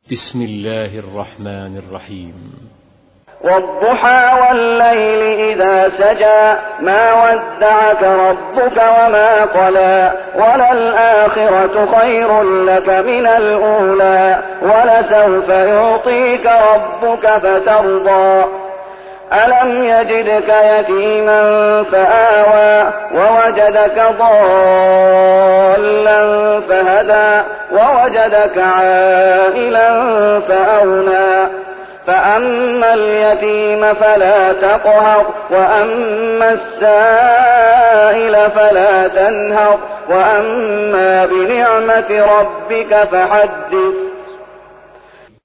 بسم الله الرحمن الرحيم. والضحى والليل إذا سجى ما ودعك ربك وما قلى وللآخرة خير لك من الأولى ولسوف يعطيك ربك فترضى ألم يجدك يتيما فآوى ووجدك ضالا فهدى ووجدك عائلا فأغنى فأما اليتيم فلا تقهر وأما السائل فلا تنهر وأما بنعمة ربك فحدث